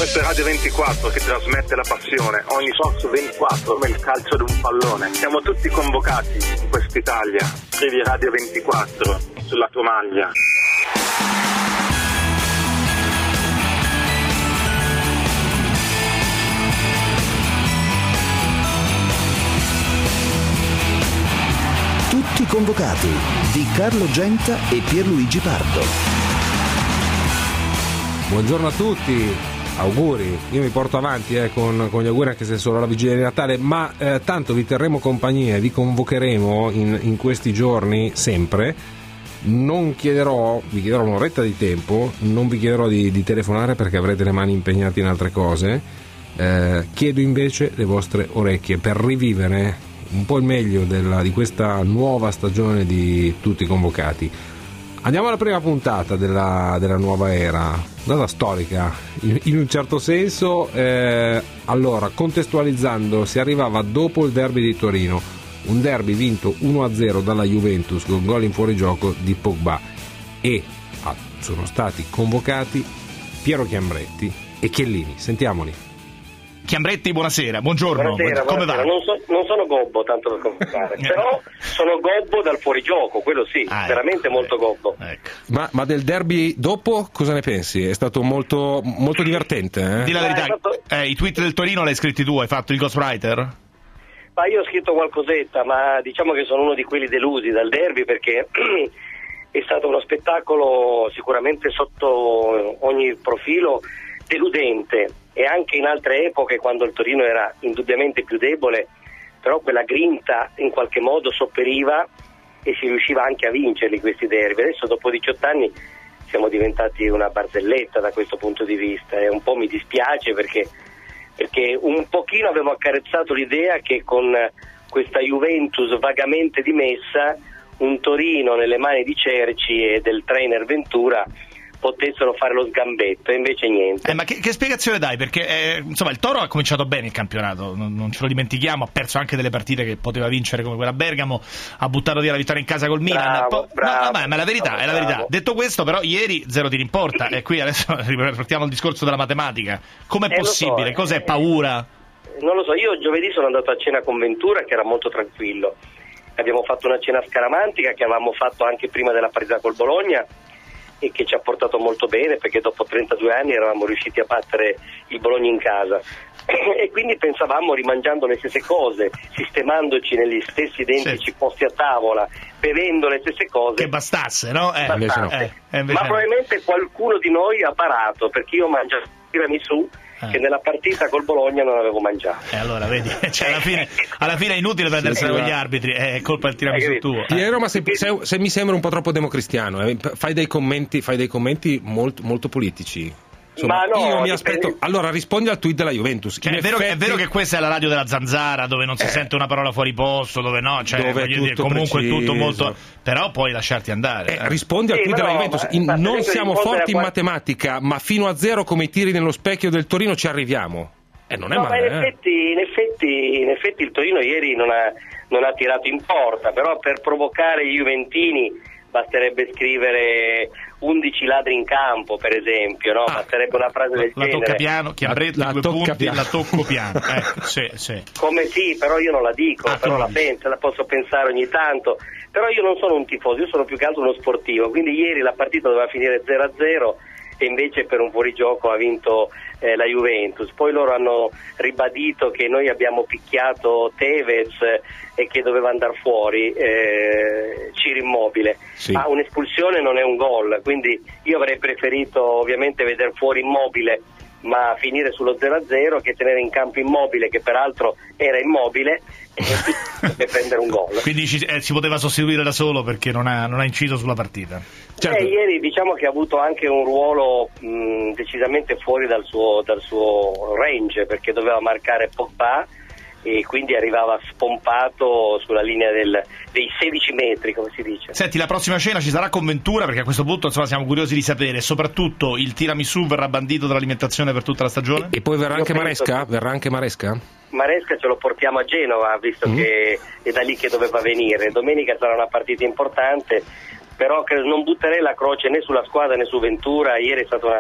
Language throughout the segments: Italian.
Questa è Radio 24 che trasmette la passione. Ogni Fox 24 come il calcio di un pallone. Siamo tutti convocati in quest'Italia. Scrivi Radio 24 sulla tua maglia. Tutti convocati di Carlo Genta e Pierluigi Pardo. Buongiorno a tutti, auguri. Io mi porto avanti con gli auguri, anche se sono la vigilia di Natale, ma tanto vi terremo compagnia e vi convocheremo in questi giorni sempre. Vi chiederò un'oretta di tempo, non vi chiederò di telefonare perché avrete le mani impegnate in altre cose. Chiedo invece le vostre orecchie per rivivere un po' il meglio di questa nuova stagione di Tutti convocati. Andiamo alla prima puntata della nuova era, data storica in un certo senso. Allora, contestualizzando, si arrivava dopo il derby di Torino, un derby vinto 1-0 dalla Juventus con gol in fuorigioco di Pogba, e sono stati convocati Piero Chiambretti e Chiellini. Sentiamoli. Chiambretti, buonasera, buongiorno. Buonasera. Come va? Non sono gobbo tanto per convocare, però sono gobbo dal fuorigioco, quello sì, veramente molto gobbo. Ecco. Ma del derby dopo cosa ne pensi? È stato molto, molto divertente, Di la verità, i tweet del Torino l'hai scritti tu, hai fatto il ghostwriter? Ma io ho scritto qualcosetta, ma diciamo che sono uno di quelli delusi dal derby, perché è stato uno spettacolo sicuramente sotto ogni profilo deludente, e anche in altre epoche, quando il Torino era indubbiamente più debole, però quella grinta in qualche modo sopperiva e si riusciva anche a vincerli questi derby. Adesso dopo 18 anni siamo diventati una barzelletta da questo punto di vista, e un po' mi dispiace perché un pochino avevo accarezzato l'idea che con questa Juventus vagamente dimessa, un Torino nelle mani di Cerci e del trainer Ventura potessero fare lo sgambetto, e invece niente. Ma che spiegazione dai? Perché insomma il Toro ha cominciato bene il campionato, non ce lo dimentichiamo, ha perso anche delle partite che poteva vincere, come quella a Bergamo, ha buttato via la vittoria in casa col Milan. Bravo, ma la verità è la verità. Detto questo, però, ieri 0 tiri in porta, e qui adesso riportiamo il discorso della matematica. Com'è possibile? Cos'è? Paura? Non lo so, io giovedì sono andato a cena con Ventura, che era molto tranquillo. Abbiamo fatto una cena scaramantica che avevamo fatto anche prima della partita col Bologna, e che ci ha portato molto bene, perché dopo 32 anni eravamo riusciti a battere il Bologna in casa, e quindi pensavamo, rimangiando le stesse cose, sistemandoci negli stessi identici posti a tavola, bevendo le stesse cose, che bastasse, no? Invece no. Ma probabilmente qualcuno di noi ha parato, perché io mangio tiramisù che nella partita col Bologna non avevo mangiato. Allora vedi, alla fine è inutile prendersela con gli arbitri, è colpa del tiramisù tuo. Piero, ma se mi sembra un po' troppo democristiano, fai dei commenti molto, molto politici. Insomma, ma no, io mi aspetto. Allora rispondi al tweet della Juventus. È vero che questa è la radio della zanzara, dove non si sente una parola fuori posto, dove no, dove dire, comunque è tutto molto. Però puoi lasciarti andare. Rispondi al tweet della Juventus. Non siamo forti in matematica, ma fino a 0 come i tiri nello specchio del Torino ci arriviamo. Non è male. Ma in effetti il Torino ieri non ha tirato in porta, però per provocare gli juventini basterebbe scrivere 11 ladri in campo, per esempio, no? Basterebbe una frase del genere. La tocca piano, Chiambretti, la tocco piano. Sì. Come sì, però io non la dico, però la posso pensare ogni tanto. Però io non sono un tifoso, io sono più che altro uno sportivo, quindi ieri la partita doveva finire 0-0, e invece per un fuorigioco ha vinto la Juventus. Poi loro hanno ribadito che noi abbiamo picchiato Tevez e che doveva andare fuori Ciro Immobile. Sì. Ma un'espulsione non è un gol, quindi io avrei preferito ovviamente vedere fuori Immobile, ma finire sullo 0-0, che tenere in campo Immobile, che peraltro era immobile, e prendere un gol. Quindi si poteva sostituire da solo, perché non ha inciso sulla partita. Certo. Ieri diciamo che ha avuto anche un ruolo decisamente fuori dal suo range, perché doveva marcare Pogba, e quindi arrivava spompato sulla linea dei 16 metri, come si dice. Senti, la prossima cena ci sarà con Ventura, perché a questo punto insomma siamo curiosi di sapere. Soprattutto il tiramisù verrà bandito dall'alimentazione per tutta la stagione? E poi verrà anche Maresca? Verrà anche Maresca? Maresca ce lo portiamo a Genova, visto che è da lì che doveva venire. Domenica sarà una partita importante, però non butterei la croce né sulla squadra né su Ventura. Ieri è stata una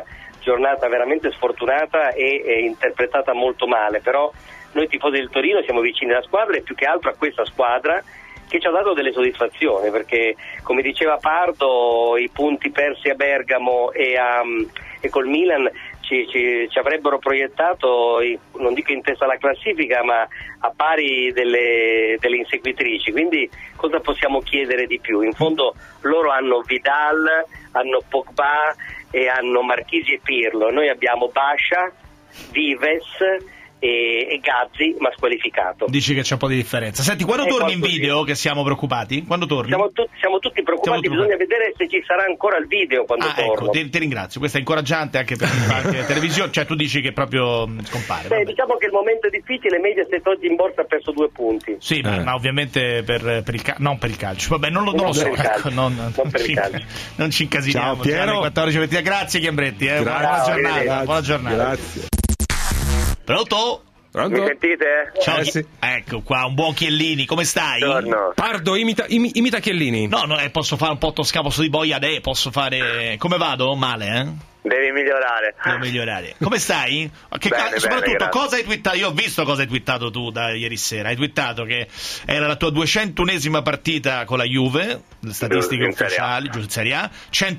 giornata veramente sfortunata e interpretata molto male, però noi tifosi del Torino siamo vicini alla squadra e più che altro a questa squadra che ci ha dato delle soddisfazioni, perché come diceva Pardo, i punti persi a Bergamo e col Milan ci avrebbero proiettato, non dico in testa alla classifica, ma a pari delle inseguitrici. Quindi cosa possiamo chiedere di più? In fondo loro hanno Vidal, hanno Pogba e hanno Marchisi e Pirlo, noi abbiamo Bascia, Vives e Gazzi, ma squalificato. Dici che c'è un po' di differenza. Senti, quando torni in video, che siamo preoccupati? Quando torni? Siamo tutti preoccupati, bisogna vedere se ci sarà ancora il video quando torno. Ecco, ti ringrazio, questo è incoraggiante anche per qualche televisione, cioè tu dici che proprio scompare. Diciamo che il momento è difficile, Mediaset oggi in borsa ha perso 2 punti. Sì, ma ovviamente per il non per il calcio. Vabbè, non lo so. Non per il calcio. Non ci incasiniamo. Ciao Piero. 14:20. Grazie Chiambretti, buona giornata. Buona giornata. Grazie. Pronto? Mi sentite? Ciao, sì. Ecco qua, un buon Chiellini, come stai? Buongiorno. Pardo, imita Chiellini. No, posso fare un po' toscano, posso di boia, posso fare... Come vado? Male, eh? Devi migliorare. Devo migliorare. Come stai? Soprattutto, bene, cosa hai twittato? Io ho visto cosa hai twittato tu da ieri sera. Hai twittato che era la tua 201esima partita con la Juve, le statistiche ufficiali, giusto in Serie A,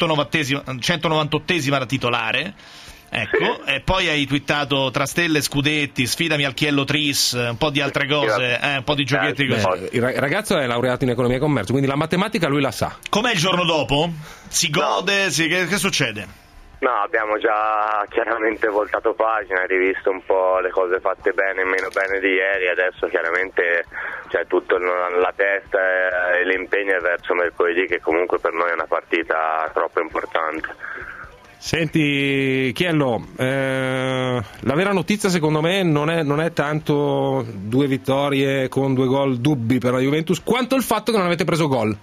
198esima da titolare. Ecco, sì. E poi hai twittato tra stelle e scudetti, sfidami al Chiello Tris, un po' di altre cose, un po' di giochetti così. Il ragazzo è laureato in economia e commercio, quindi la matematica lui la sa. Com'è il giorno dopo? Si gode? No. Che succede? No, abbiamo già chiaramente voltato pagina, rivisto un po' le cose fatte bene e meno bene di ieri. Adesso chiaramente c'è tutto la testa e l'impegno è verso mercoledì, che comunque per noi è una partita troppo importante. Senti Chiello, la vera notizia secondo me non è tanto 2 vittorie con 2 gol dubbi per la Juventus, quanto il fatto che non avete preso gol.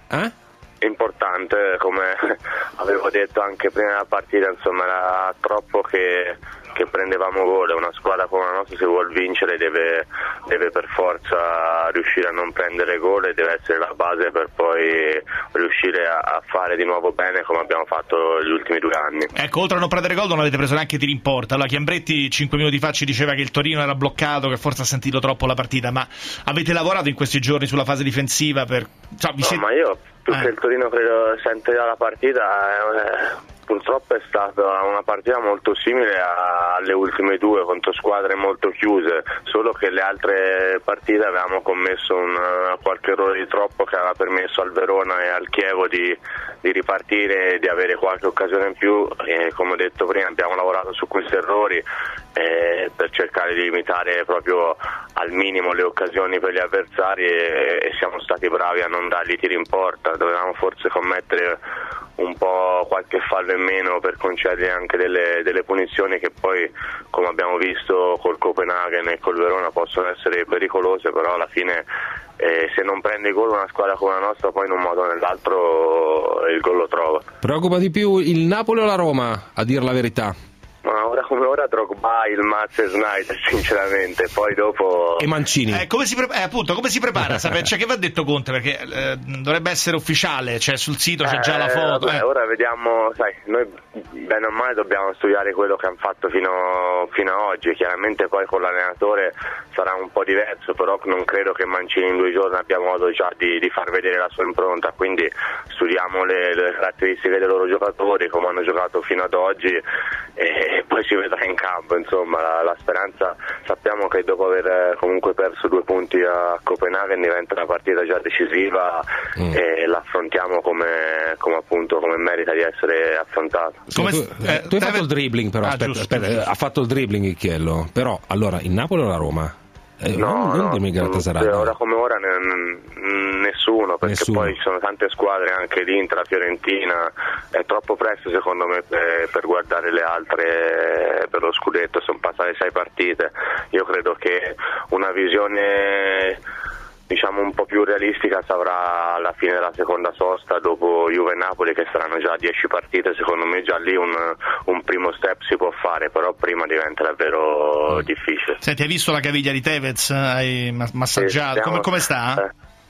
Importante, come avevo detto anche prima della partita, insomma era troppo che prendevamo gol. Una squadra come la nostra, se vuol vincere, deve per forza riuscire a non prendere gol e deve essere la base per poi riuscire a fare di nuovo bene come abbiamo fatto gli ultimi 2 anni. Ecco, oltre a non prendere gol non avete preso neanche tiri in porta. Allora Chiambretti 5 minuti fa ci diceva che il Torino era bloccato, che forse ha sentito troppo la partita, ma avete lavorato in questi giorni sulla fase difensiva per... ma io più che il Torino credo sente la partita, purtroppo è stata una partita molto simile alle ultime 2 contro squadre molto chiuse, solo che le altre partite avevamo commesso qualche errore di troppo che aveva permesso al Verona e al Chievo di ripartire e di avere qualche occasione in più, e come ho detto prima abbiamo lavorato su questi errori per cercare di limitare proprio al minimo le occasioni per gli avversari e siamo stati bravi a non dargli tiri in porta. Dovevamo forse commettere un po' qualche fallo in meno per concedere anche delle punizioni che poi, come abbiamo visto col Copenaghen e col Verona, possono essere pericolose, però alla fine se non prende gol una squadra come la nostra, poi in un modo o nell'altro il gol lo trova. Preoccupa di più il Napoli o la Roma, a dir la verità? Ma ora come ora Drogba, il Maz e Snyder, sinceramente, poi dopo... E Mancini. Come si prepara? Cioè, che va detto Conte? Perché dovrebbe essere ufficiale, cioè sul sito c'è già la foto. Ora vediamo, sai, noi bene o male dobbiamo studiare quello che hanno fatto fino a oggi, chiaramente poi con l'allenatore sarà un po' diverso, però non credo che Mancini in 2 giorni abbia modo già di far vedere la sua impronta, quindi studiamo le caratteristiche dei loro giocatori, come hanno giocato fino ad oggi, e poi si vedrà in campo. Insomma, la speranza, sappiamo che dopo aver comunque perso 2 punti a Copenaghen diventa una partita già decisiva e l'affrontiamo come merita di essere affrontata. Tu hai fatto il dribbling, però aspetta, ha fatto il dribbling il Chiello, però allora il Napoli o la Roma? Non dimmi Galatasaray. Ora come ora nessuno, perché poi ci sono tante squadre, anche l'Inter, la Fiorentina, è troppo presto secondo me per guardare le altre per lo scudetto, sono passate 6 partite. Io credo che una visione diciamo un po' più realistica si avrà alla fine della seconda sosta, dopo Juve e Napoli, che saranno già 10 partite. Secondo me già lì un primo step si può fare, però prima diventa davvero difficile. Senti, hai visto la caviglia di Tevez? Hai massaggiato? Come sta?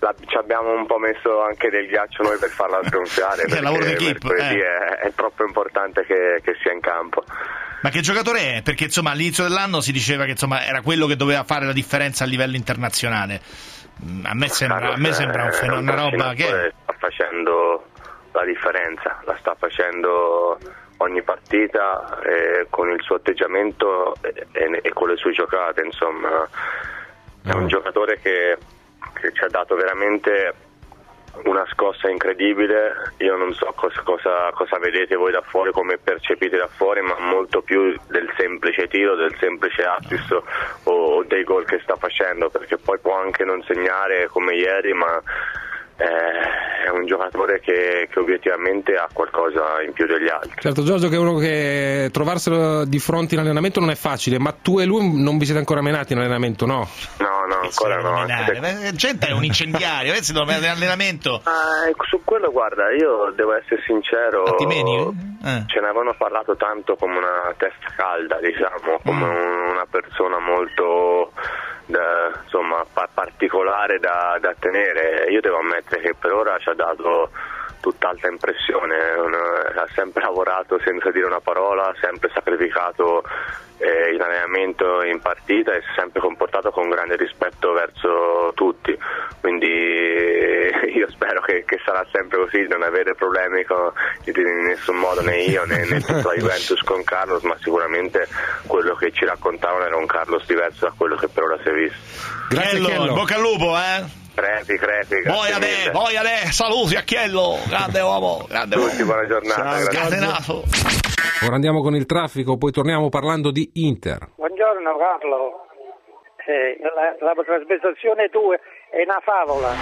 ci abbiamo un po' messo anche del ghiaccio noi per farla sgonfiare, perché mercoledì è troppo importante che sia in campo. Ma che giocatore è? Perché insomma all'inizio dell'anno si diceva che insomma era quello che doveva fare la differenza a livello internazionale. A me sembra un fenomeno, una roba che sta facendo la differenza, la sta facendo ogni partita con il suo atteggiamento e con le sue giocate, insomma. È un giocatore che ci ha dato veramente una scossa incredibile. Io non so cosa vedete voi da fuori, come percepite da fuori, ma molto più del semplice tiro, del semplice assist o dei gol che sta facendo, perché poi può anche non segnare come ieri, ma è un giocatore che obiettivamente ha qualcosa in più degli altri. Certo, Giorgio, che è uno che trovarselo di fronte in allenamento non è facile, ma tu e lui non vi siete ancora menati in allenamento, no? No, ancora no. Gente è un incendiario, si deve mettere in allenamento. Su quello, guarda, io devo essere sincero, ce ne avevano parlato tanto come una testa calda, diciamo, come una persona molto particolare da tenere. Io devo ammettere che per ora ci ha dato tutt'altra impressione, ha sempre lavorato senza dire una parola, ha sempre sacrificato in allenamento, in partita, e si è sempre comportato con grande rispetto verso tutti, quindi io spero che sarà sempre così, non avere problemi in nessun modo, né io né tutta la Juventus con Carlos, ma sicuramente quello che ci raccontavano era un Carlos diverso da quello che per ora si è visto. Grazie, Chiello, bocca al lupo, Crepi. Voi a te, saluti a Chiello, grande uomo, grande uomo. Tutti, buona giornata. Scatenato. Ora andiamo con il traffico, poi torniamo parlando di Inter. Buongiorno Carlo, la trasmissione tua è una favola.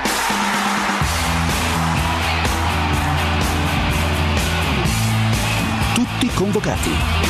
Tutti convocati.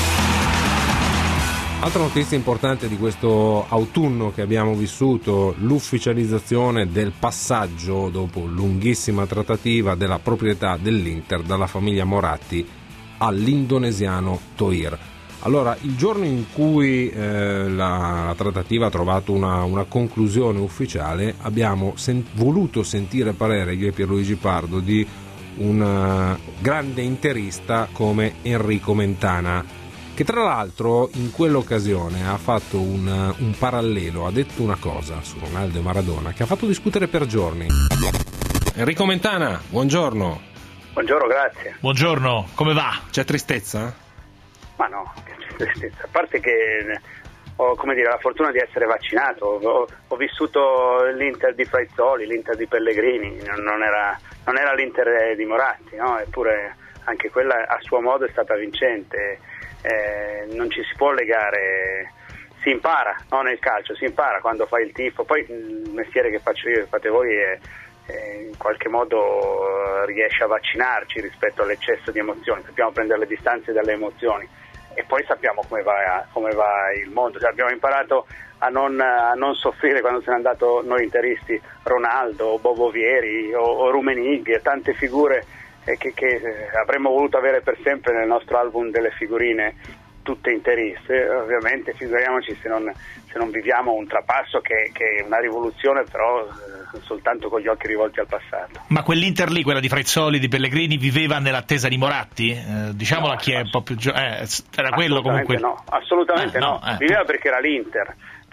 Altra notizia importante di questo autunno che abbiamo vissuto, l'ufficializzazione del passaggio, dopo lunghissima trattativa, della proprietà dell'Inter dalla famiglia Moratti all'indonesiano Thohir. Allora, il giorno in cui la trattativa ha trovato una conclusione ufficiale, abbiamo voluto sentire parere, io e Pierluigi Pardo, di un grande interista come Enrico Mentana, che tra l'altro in quell'occasione ha fatto un parallelo, ha detto una cosa su Ronaldo e Maradona che ha fatto discutere per giorni. Enrico Mentana, buongiorno. Buongiorno, grazie. Buongiorno, come va? C'è tristezza? Ma no, che c'è tristezza. A parte che ho la fortuna di essere vaccinato, ho vissuto l'Inter di Fraizzoli, l'Inter di Pellegrini, non era l'Inter di Moratti, no? Eppure anche quella a suo modo è stata vincente. Non ci si può legare, si impara, no? Nel calcio si impara quando fai il tifo, poi il mestiere che faccio io, che fate voi, in qualche modo riesce a vaccinarci rispetto all'eccesso di emozioni, sappiamo prendere le distanze dalle emozioni e poi sappiamo come va il mondo, cioè, abbiamo imparato a non soffrire quando se n'è andato noi interisti, Ronaldo, Bobo Vieri o Rummenigge, tante figure che avremmo voluto avere per sempre nel nostro album delle figurine tutte interiste. Ovviamente figuriamoci se non viviamo un trapasso che è una rivoluzione, però soltanto con gli occhi rivolti al passato. Ma quell'Inter lì, quella di Fraizzoli, di Pellegrini, viveva nell'attesa di Moratti? Diciamola, no, chi è un po' più era quello comunque? No, assolutamente no. Viveva perché era l'Inter.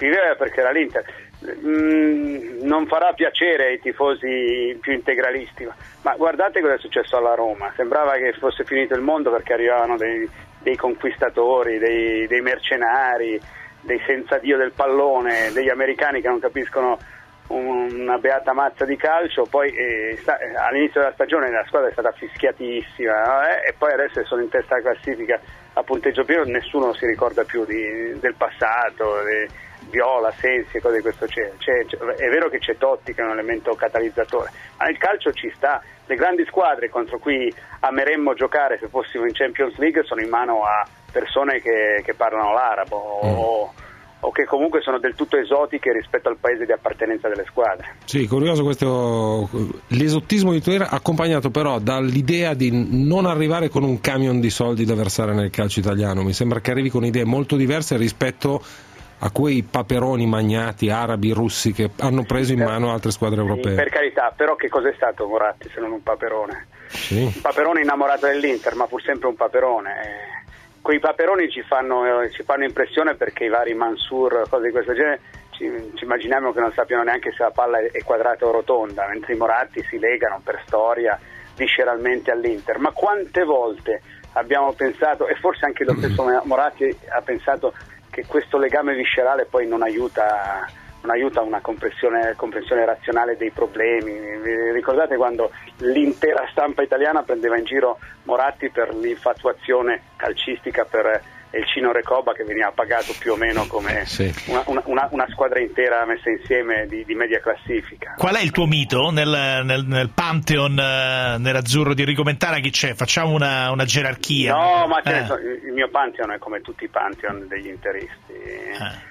Non farà piacere ai tifosi più integralisti, ma guardate cosa è successo alla Roma. Sembrava che fosse finito il mondo perché arrivavano dei conquistatori, dei mercenari, dei senza Dio del pallone, degli americani che non capiscono una beata mazza di calcio. Poi all'inizio della stagione la squadra è stata fischiatissima, e poi adesso sono in testa alla classifica a punteggio pieno, nessuno si ricorda più del passato, Viola, Sensi e cose di questo genere. È vero che c'è Totti che è un elemento catalizzatore, ma nel calcio ci sta. Le grandi squadre contro cui ameremmo giocare se fossimo in Champions League sono in mano a persone che parlano l'arabo o che comunque sono del tutto esotiche rispetto al paese di appartenenza delle squadre. Sì, curioso l'esotismo di Thohir, accompagnato però dall'idea di non arrivare con un camion di soldi da versare nel calcio italiano. Mi sembra che arrivi con idee molto diverse rispetto a quei paperoni magnati arabi, russi che hanno preso in mano altre squadre europee. Per carità, però che cos'è stato Moratti se non un paperone? Sì. Un paperone innamorato dell'Inter, ma pur sempre un paperone. Quei paperoni ci fanno impressione perché i vari Mansur, cose di questo genere, ci immaginiamo che non sappiano neanche se la palla è quadrata o rotonda, mentre i Moratti si legano per storia visceralmente all'Inter. Ma quante volte abbiamo pensato, e forse anche lo stesso Moratti ha pensato, che questo legame viscerale poi non aiuta una comprensione razionale dei problemi. Vi ricordate quando l'intera stampa italiana prendeva in giro Moratti per l'infatuazione calcistica per Elcino Recoba, che veniva pagato più o meno come una squadra intera messa insieme di media classifica. Qual è il tuo mito nel Pantheon nell'azzurro di Enrico Mentana? Chi c'è? Facciamo una gerarchia. No, ma il mio Pantheon è come tutti i Pantheon degli interisti.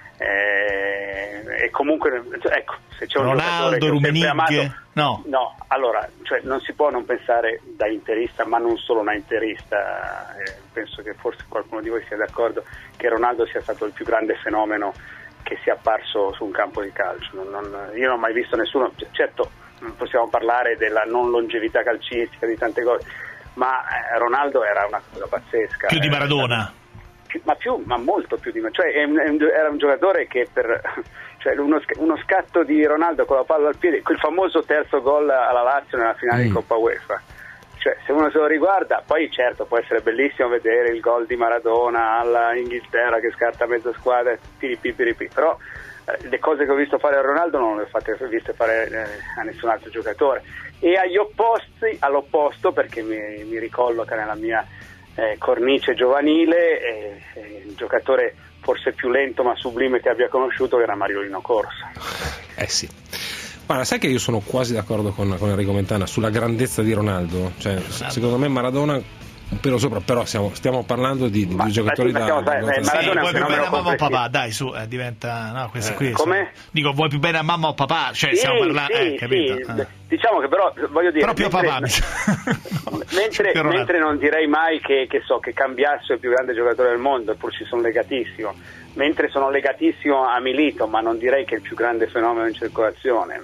E comunque, ecco, se c'è un Ronaldo, giocatore che ho sempre amato, no, allora, cioè, non si può non pensare da interista, ma non solo da interista, penso che forse qualcuno di voi sia d'accordo che Ronaldo sia stato il più grande fenomeno che sia apparso su un campo di calcio. Io non ho mai visto nessuno, certo possiamo parlare della non longevità calcistica, di tante cose, ma Ronaldo era una cosa pazzesca. Più di Maradona. Ma molto più di me, cioè era un giocatore che cioè uno scatto di Ronaldo con la palla al piede, quel famoso terzo gol alla Lazio nella finale di Coppa UEFA, cioè se uno se lo riguarda, poi certo può essere bellissimo vedere il gol di Maradona alla Inghilterra che scarta mezza squadra, però le cose che ho visto fare a Ronaldo non le ho viste fare a nessun altro giocatore, e all'opposto, perché mi ricolloca nella mia cornice giovanile, il giocatore forse più lento ma sublime che abbia conosciuto era Mariolino Corsa. Sì. Guarda, sai che io sono quasi d'accordo con Enrico Mentana sulla grandezza diRonaldo, cioè secondo me Maradona un pelo sopra, però stiamo parlando di giocatori Maradona vuoi più bene a mamma o papà, dai, su, diventa, no, questi qui come? Dico, vuoi più bene a mamma o papà, cioè stiamo parlando, capito? Diciamo che però voglio dire, proprio papà mentre non direi mai che Cambiasso è il più grande giocatore del mondo, eppure ci sono legatissimo, mentre sono legatissimo a Milito, ma non direi che è il più grande fenomeno in circolazione.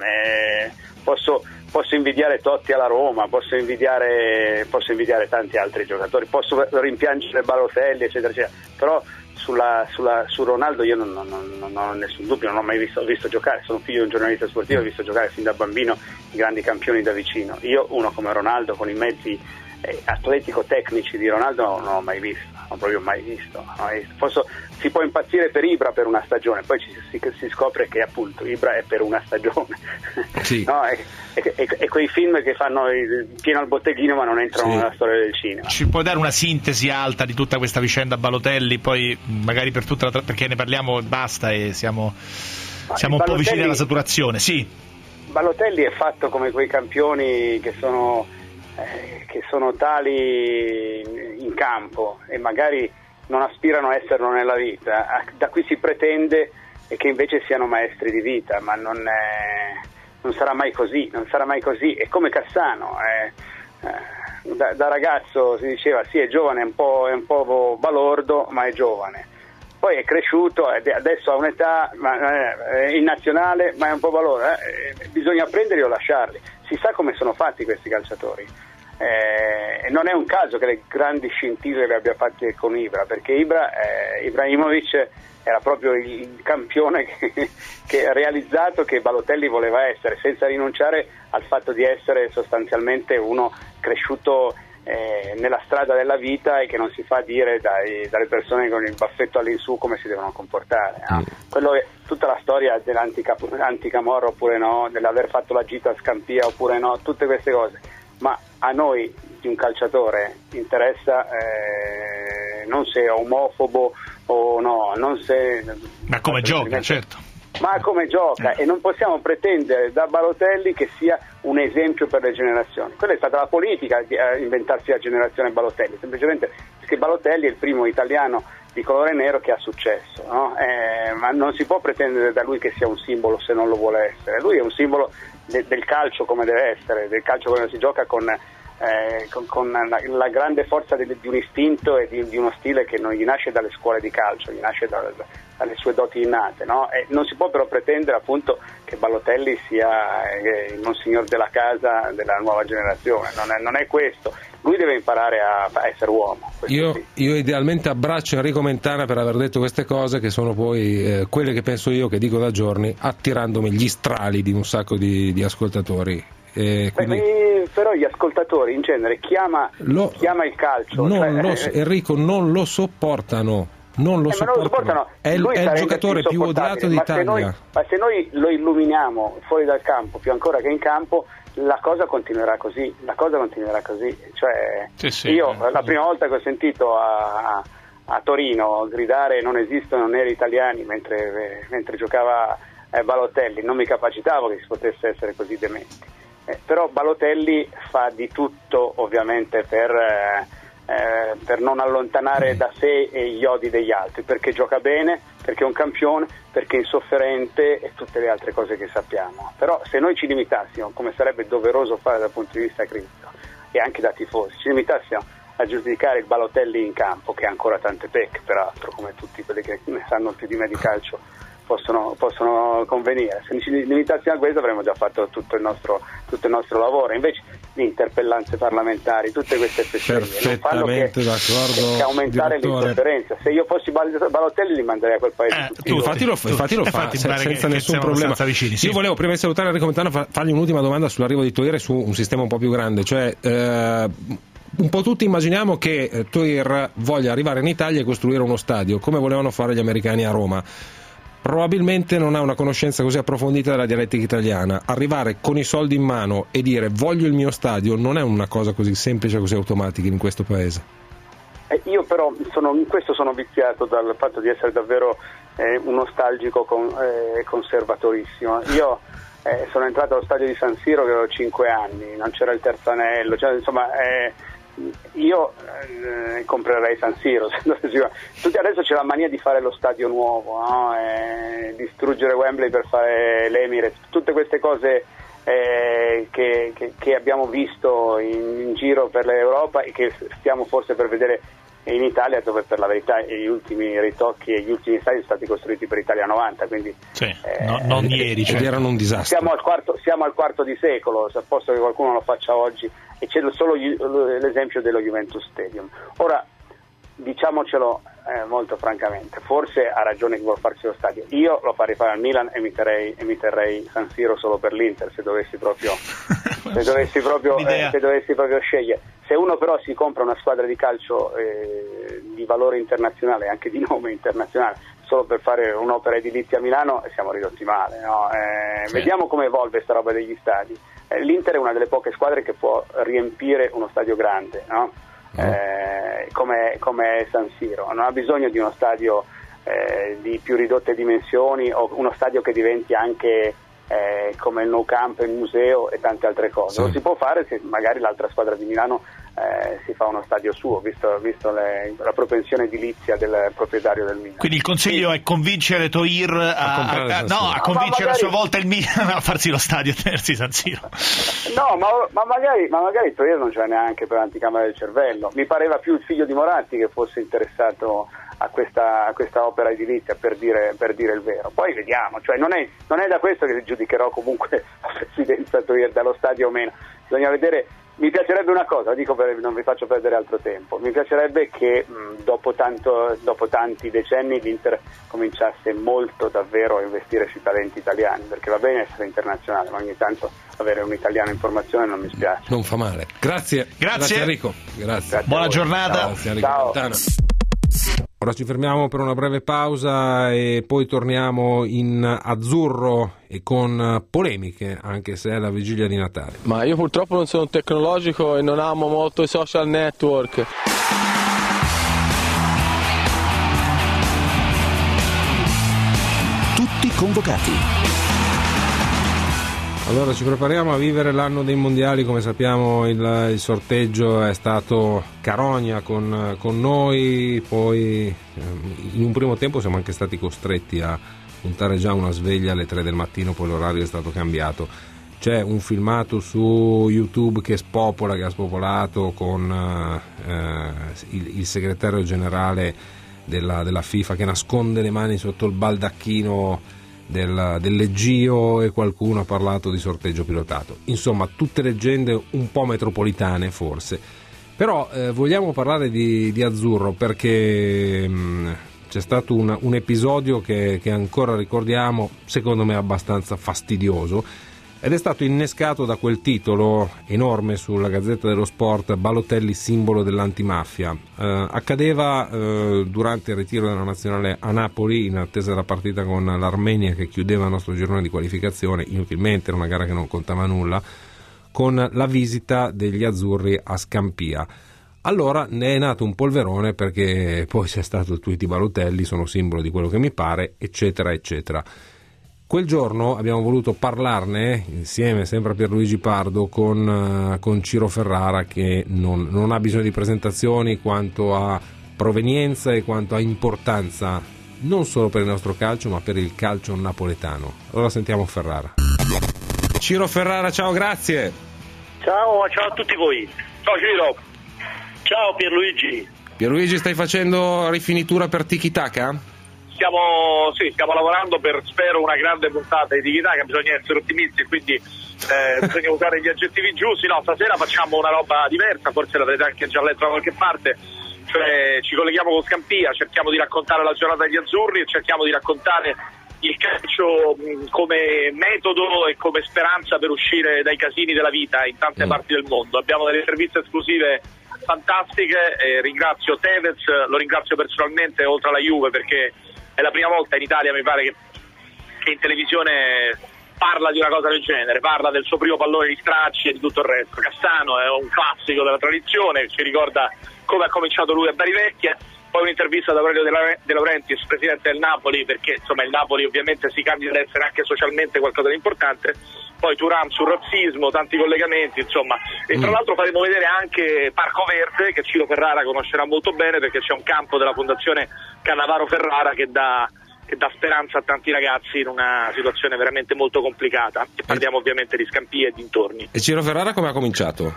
Posso invidiare Totti alla Roma, posso invidiare tanti altri giocatori, posso rimpiangere Balotelli, eccetera, eccetera, però su Ronaldo io non ho nessun dubbio, non ho mai visto giocare, sono figlio di un giornalista sportivo, ho visto giocare fin da bambino i grandi campioni da vicino. Io uno come Ronaldo, con i mezzi atletico-tecnici di Ronaldo, non l'ho mai visto, non proprio mai visto. Si può impazzire per Ibra per una stagione, poi si scopre che appunto Ibra è per una stagione. Sì. No, e quei film che fanno pieno al botteghino ma non entrano nella storia del cinema. Ci puoi dare una sintesi alta di tutta questa vicenda Balotelli, poi magari per tutta perché ne parliamo e basta, e siamo un po' vicini alla saturazione. Sì. Balotelli è fatto come quei campioni che sono tali in campo e magari non aspirano a esserlo nella vita. Da qui si pretende che invece siano maestri di vita, ma non sarà mai così, È come Cassano, da ragazzo si diceva sì, è giovane, è un po' balordo, ma è giovane. Poi è cresciuto, adesso ha un'età in nazionale, ma è un po' balordo. Bisogna prenderli o lasciarli. Si sa come sono fatti questi calciatori. Non è un caso che le grandi scintille le abbia fatte con Ibra, perché Ibrahimovic era proprio il campione che ha realizzato che Balotelli voleva essere, senza rinunciare al fatto di essere sostanzialmente uno cresciuto nella strada della vita e che non si fa dire dalle persone con il baffetto all'insù come si devono comportare. Quello è tutta la storia dell'anticamorra oppure no, dell'aver fatto la gita a Scampia oppure no, tutte queste cose. Ma a noi di un calciatore interessa non se è omofobo o no, non se... Ma come gioca, certo. Ma come gioca, e non possiamo pretendere da Balotelli che sia un esempio per le generazioni. Quella è stata la politica di inventarsi la generazione Balotelli, semplicemente perché Balotelli è il primo italiano di colore nero che ha successo, no? Ma non si può pretendere da lui che sia un simbolo se non lo vuole essere. Lui è un simbolo del calcio come deve essere, del calcio come si gioca con con la grande forza di un istinto e di uno stile che non gli nasce dalle scuole di calcio, gli nasce dalle sue doti innate, no? E non si può però pretendere appunto che Balotelli sia il monsignor della casa della nuova generazione, non è questo. Lui deve imparare a essere uomo. Io idealmente abbraccio Enrico Mentana per aver detto queste cose, che sono poi quelle che penso io, che dico da giorni, attirandomi gli strali di un sacco di ascoltatori. Quindi... però gli ascoltatori in genere chiama il calcio, Enrico, non lo sopportano. Non lo sopportano. È il giocatore più odiato d'Italia. Ma se noi lo illuminiamo fuori dal campo più ancora che in campo, la cosa continuerà così. Cioè, sì, io la prima volta che ho sentito a Torino gridare "non esistono neri italiani" mentre giocava Balotelli, non mi capacitavo che si potesse essere così dementi. Però Balotelli fa di tutto ovviamente per non allontanare da sé gli odi degli altri, perché gioca bene, perché è un campione, perché è insofferente e tutte le altre cose che sappiamo. Però se noi ci limitassimo, come sarebbe doveroso fare dal punto di vista critico e anche da tifosi, ci limitassimo a giudicare il Balotelli in campo, che ha ancora tante pecche peraltro, come tutti quelli che ne sanno più di me di calcio possono convenire. Se ci limitassimo a questo avremmo già fatto tutto il nostro lavoro. Invece le interpellanze parlamentari, tutte queste fesserie non fanno che aumentare l'insofferenza. Se io fossi Balotelli li manderei a quel paese infatti lo fa senza nessun problema. Io volevo, prima di salutare Enrico Mentana, fargli un'ultima domanda sull'arrivo di Toir e su un sistema un po' più grande, cioè un po' tutti immaginiamo che Toir voglia arrivare in Italia e costruire uno stadio come volevano fare gli americani a Roma. Probabilmente non ha una conoscenza così approfondita della dialettica italiana. Arrivare con i soldi in mano e dire voglio il mio stadio non è una cosa così semplice, così automatica in questo paese. Io però in questo sono viziato dal fatto di essere davvero un nostalgico conservatorissimo. Io sono entrato allo stadio di San Siro che avevo 5 anni, non c'era il terzo anello, cioè, insomma io comprerei San Siro. Tutti adesso c'è la mania di fare lo stadio nuovo, no? Distruggere Wembley per fare l'Emirates, tutte queste cose che abbiamo visto in giro per l'Europa e che stiamo forse per vedere in Italia, dove per la verità gli ultimi ritocchi e gli ultimi stadi sono stati costruiti per Italia 90, quindi non ieri, cioè erano un disastro. Siamo al quarto di secolo, se posso che qualcuno lo faccia oggi, e c'è solo l'esempio dello Juventus Stadium. Ora diciamocelo molto francamente, forse ha ragione chi vuol farsi lo stadio. Io lo farei fare al Milan e mi terrei San Siro solo per l'Inter, se dovessi proprio scegliere. Se uno però si compra una squadra di calcio di valore internazionale, anche di nome internazionale, solo per fare un'opera edilizia a Milano, siamo ridotti male, no? Sì. Vediamo come evolve sta roba degli stadi. L'Inter è una delle poche squadre che può riempire uno stadio grande, no? Come San Siro. Non ha bisogno di uno stadio di più ridotte dimensioni, o uno stadio che diventi anche come il Nou Camp, il museo e tante altre cose. Sì. Lo si può fare se magari l'altra squadra di Milano si fa uno stadio suo, visto la propensione edilizia del proprietario del Milan. Quindi il consiglio è convincere Toir a convincere a sua volta il Milan a farsi lo stadio e tenersi San Siro. No, ma magari Toir non c'è neanche per l'anticamera del cervello. Mi pareva più il figlio di Moratti che fosse interessato a questa opera edilizia, per dire il vero. Poi vediamo, cioè non è da questo che giudicherò comunque la presidenza Toir dallo stadio o meno. Bisogna vedere. Mi piacerebbe una cosa, non vi faccio perdere altro tempo, mi piacerebbe che dopo tanti decenni l'Inter cominciasse molto davvero a investire sui talenti italiani, perché va bene essere internazionale, ma ogni tanto avere un italiano in formazione non mi spiace. Non fa male. Grazie Enrico. Grazie. Buona giornata. Grazie, Ciao. Ora ci fermiamo per una breve pausa e poi torniamo in azzurro e con polemiche, anche se è la vigilia di Natale. Ma io purtroppo non sono tecnologico e non amo molto i social network. Tutti convocati. Allora ci prepariamo a vivere l'anno dei mondiali. Come sappiamo il sorteggio è stato Carogna con noi, poi in un primo tempo siamo anche stati costretti a puntare già una sveglia alle 3 del mattino, poi l'orario è stato cambiato. c'è un filmato su YouTube che ha spopolato con il segretario generale della FIFA che nasconde le mani sotto il baldacchino del leggio, e qualcuno ha parlato di sorteggio pilotato. Insomma, tutte leggende un po' metropolitane forse. Però vogliamo parlare di azzurro perché c'è stato un episodio che ancora ricordiamo, secondo me abbastanza fastidioso, ed è stato innescato da quel titolo enorme sulla Gazzetta dello Sport: Balotelli simbolo dell'antimafia. Accadeva durante il ritiro della nazionale a Napoli, in attesa della partita con l'Armenia che chiudeva il nostro girone di qualificazione, inutilmente, era una gara che non contava nulla, con la visita degli azzurri a Scampia. Allora ne è nato un polverone, perché poi c'è stato il tweet di Balotelli: sono simbolo di quello che mi pare, eccetera eccetera. Quel giorno abbiamo voluto parlarne insieme, sempre a Pierluigi Pardo, con Ciro Ferrara, che non ha bisogno di presentazioni quanto a provenienza e quanto a importanza, non solo per il nostro calcio ma per il calcio napoletano. Allora sentiamo Ferrara. Ciro Ferrara, ciao, grazie. Ciao a tutti voi. Ciao Ciro. Ciao Pierluigi. Pierluigi, stai facendo rifinitura per Tiki Taka? Stiamo lavorando per, spero, una grande puntata di Tiki-Taka. Bisogna essere ottimisti, quindi bisogna usare gli aggettivi giusti. No, stasera facciamo una roba diversa, forse l'avrete anche già letto da qualche parte, cioè ci colleghiamo con Scampia, cerchiamo di raccontare la giornata degli azzurri e cerchiamo di raccontare il calcio come metodo e come speranza per uscire dai casini della vita in tante parti del mondo. Abbiamo delle interviste esclusive fantastiche, ringrazio Tevez, lo ringrazio personalmente, oltre alla Juve, perché è la prima volta in Italia, mi pare, che in televisione parla di una cosa del genere, parla del suo primo pallone di stracci e di tutto il resto. Cassano è un classico della tradizione, ci ricorda come ha cominciato lui a Bari Vecchia. Poi un'intervista da Aurelio De Laurentiis, presidente del Napoli, perché insomma il Napoli ovviamente si candida ad essere anche socialmente qualcosa di importante. Poi Turam sul razzismo, tanti collegamenti, insomma. E tra l'altro faremo vedere anche Parco Verde, che Ciro Ferrara conoscerà molto bene, perché c'è un campo della Fondazione Cannavaro Ferrara che dà speranza a tanti ragazzi in una situazione veramente molto complicata. E parliamo ovviamente di Scampia e dintorni. E Ciro Ferrara come ha cominciato?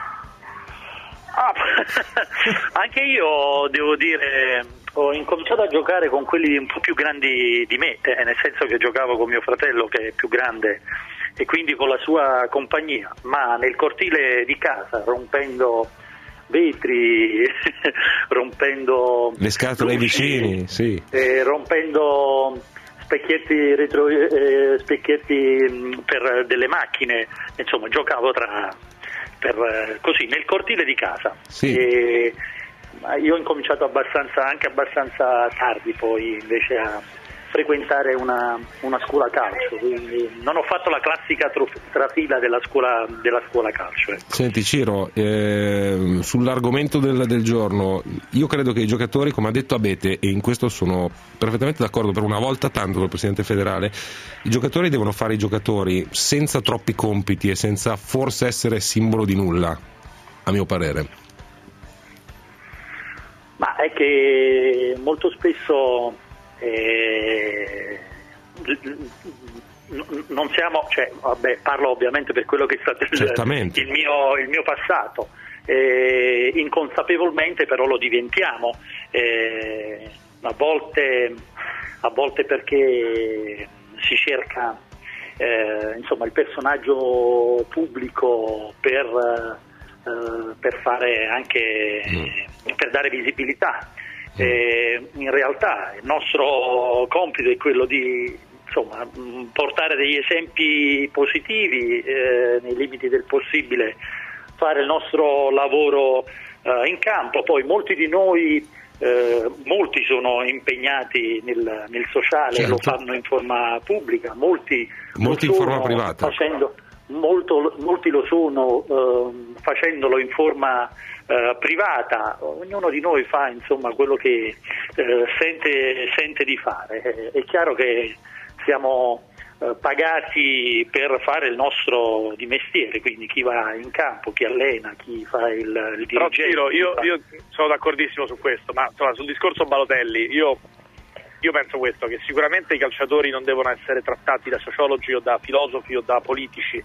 Anche io devo dire, ho incominciato a giocare con quelli un po' più grandi di me, nel senso che giocavo con mio fratello che è più grande e quindi con la sua compagnia, ma nel cortile di casa, rompendo vetri, rompendo le scatole ai vicini, sì, rompendo specchietti per delle macchine, insomma giocavo così nel cortile di casa. Sì. E io ho incominciato anche abbastanza tardi poi invece a frequentare una scuola calcio, quindi non ho fatto la classica trafila della scuola calcio. Senti Ciro, sull'argomento del giorno, io credo che i giocatori, come ha detto Abete, e in questo sono perfettamente d'accordo per una volta tanto col Presidente federale, i giocatori devono fare i giocatori senza troppi compiti e senza forse essere simbolo di nulla, a mio parere. Ma è che molto spesso non siamo, parlo ovviamente per quello che è stato il mio passato, inconsapevolmente però lo diventiamo, a volte perché si cerca il personaggio pubblico per fare anche per dare visibilità. In realtà il nostro compito è quello di portare degli esempi positivi, nei limiti del possibile fare il nostro lavoro in campo. Poi molti di noi sono impegnati nel sociale, certo. Lo fanno in forma pubblica, molti in forma privata, molti lo sono facendolo in forma privata. Ognuno di noi fa quello che sente di fare. È chiaro che siamo pagati per fare il nostro di mestiere, quindi chi va in campo, chi allena, chi fa il dirigente. Però Ciro, io sono d'accordissimo su questo, ma sul discorso Balotelli io penso che sicuramente i calciatori non devono essere trattati da sociologi o da filosofi o da politici.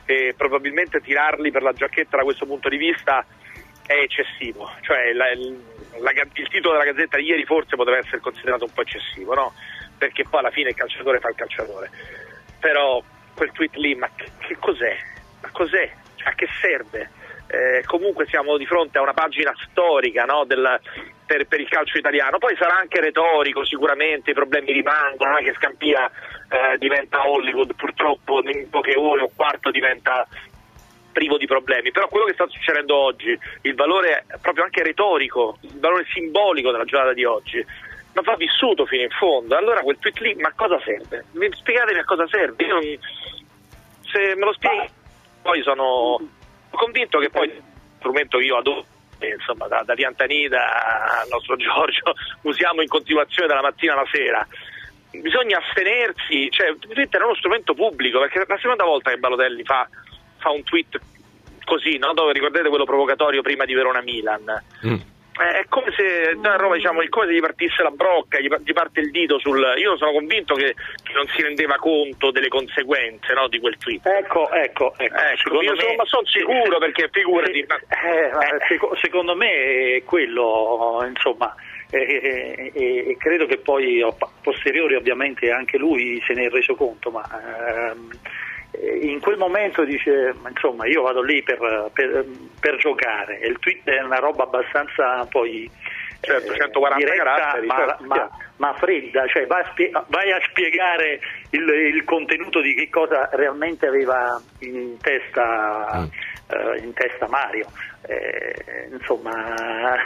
e probabilmente tirarli per la giacchetta da questo punto di vista è eccessivo, cioè il titolo della Gazzetta di ieri forse poteva essere considerato un po' eccessivo, no? Perché poi alla fine il calciatore fa il calciatore, però quel tweet lì, ma che cos'è? Ma cos'è? Cioè, a che serve? Comunque siamo di fronte a una pagina storica, no, per il calcio italiano, poi sarà anche retorico, sicuramente i problemi rimangono, che Scampia diventa Hollywood, purtroppo in poche ore o quarto diventa privo di problemi, però quello che sta succedendo oggi, il valore proprio anche retorico, il valore simbolico della giornata di oggi non va vissuto fino in fondo. Allora quel tweet lì, ma a cosa serve? Spiegatemi a cosa serve. Se me lo spieghi, poi sono convinto che poi strumento che io adoro, insomma, da Piantanida al nostro Giorgio, usiamo in continuazione dalla mattina alla sera. Bisogna astenersi, cioè Twitter è uno strumento pubblico, perché è la seconda volta che Balotelli fa un tweet così, no? Dove ricordate quello provocatorio prima di Verona-Milan. È come se da Roma, diciamo, è come se gli partisse la brocca, gli parte il dito sul. Io sono convinto che non si rendeva conto delle conseguenze, no, di quel tweet. Ecco. Io sono sicuro, perché figurati. Secondo me è quello, insomma, e credo che poi a posteriori ovviamente anche lui se ne è reso conto, ma in quel momento dice, insomma, io vado lì per giocare, e il tweet è una roba abbastanza poi 140 diretta, caratteri, ma fredda, cioè vai a spiegare il contenuto di che cosa realmente aveva in testa Mario, insomma.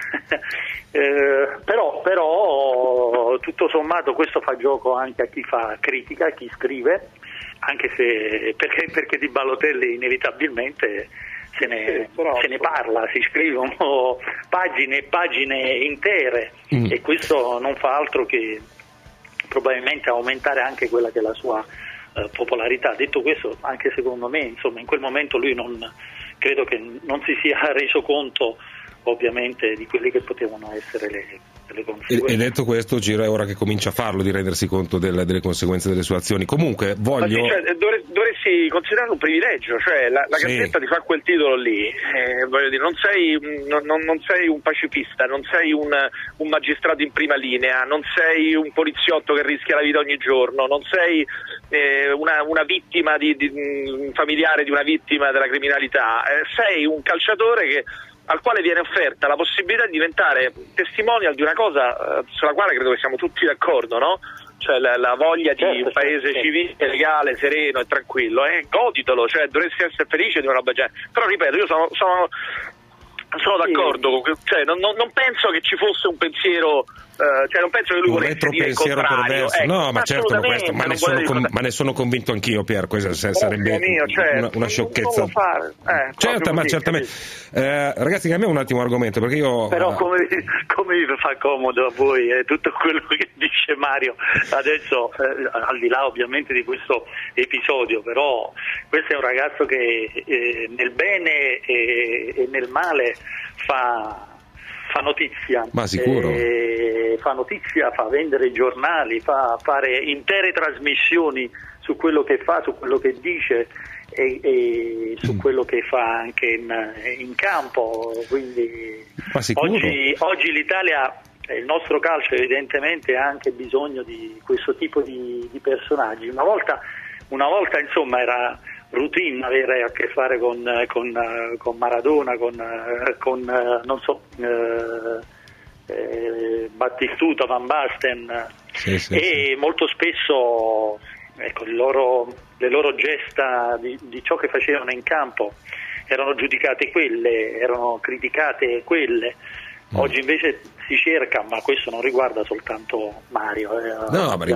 Però tutto sommato questo fa gioco anche a chi fa critica, a chi scrive, anche se perché di Balotelli inevitabilmente se ne parla, si scrivono pagine e pagine intere, e questo non fa altro che probabilmente aumentare anche quella che è la sua popolarità. Detto questo, anche secondo me, insomma, in quel momento lui credo che non si sia reso conto ovviamente di quelle che potevano essere le conseguenze. E detto questo, Gira è ora che comincia a farlo, di rendersi conto delle conseguenze delle sue azioni. Comunque voglio... dovresti considerarlo un privilegio, cioè la Gazzetta ti fa quel titolo lì, voglio dire, non sei un pacifista, non sei un magistrato in prima linea, non sei un poliziotto che rischia la vita ogni giorno, non sei una vittima un familiare di una vittima della criminalità, sei un calciatore al quale viene offerta la possibilità di diventare testimonial di una cosa sulla quale credo che siamo tutti d'accordo, no? Cioè la voglia di un paese civile, legale, sereno e tranquillo, goditelo, cioè dovresti essere felice di una roba genere. Però ripeto, io sono d'accordo, cioè non penso che ci fosse un pensiero, cioè non penso che lui volesse dire il contrario. No, ma certo, ma ne sono convinto anch'io, Pier, questo sarebbe una sciocchezza. Certo, ma certamente. Ragazzi, cambiamo un attimo argomento, perché io... Però come vi fa comodo a voi tutto quello che dice Mario adesso, al di là ovviamente di questo episodio, però questo è un ragazzo che nel bene e nel male fa notizia, ma sicuro. Fa notizia, fa vendere i giornali, fa fare intere trasmissioni su quello che fa, su quello che dice e su quello che fa anche in campo, quindi oggi l'Italia, il nostro calcio evidentemente ha anche bisogno di questo tipo di personaggi. Una volta insomma era routine avere a che fare con Maradona, con non so, Battistuta, Van Basten, e molto spesso, ecco, le loro gesta di ciò che facevano in campo erano giudicate quelle, erano criticate quelle. Oggi invece si cerca, ma questo non riguarda soltanto Mario, no, ma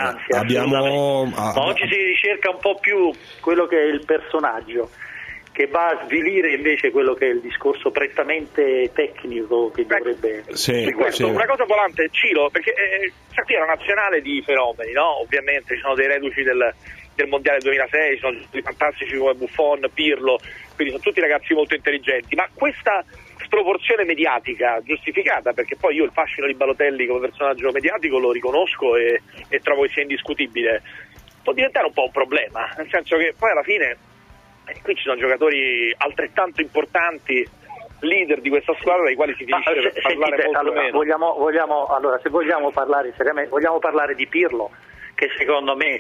oggi si ricerca un po' più quello che è il personaggio, che va a svilire invece quello che è il discorso prettamente tecnico che dovrebbe... Una cosa volante, Ciro, perché è una nazionale di fenomeni, no? Ovviamente ci sono dei reduci del Mondiale 2006, ci sono dei fantastici come Buffon, Pirlo, quindi sono tutti ragazzi molto intelligenti, ma questa sproporzione mediatica giustificata, perché poi io il fascino di Balotelli come personaggio mediatico lo riconosco e trovo che sia indiscutibile, può diventare un po' un problema, nel senso che poi alla fine qui ci sono giocatori altrettanto importanti, leader di questa squadra, dai quali si finisce per parlare molto allora, meno. Se vogliamo parlare seriamente, vogliamo parlare di Pirlo, che secondo me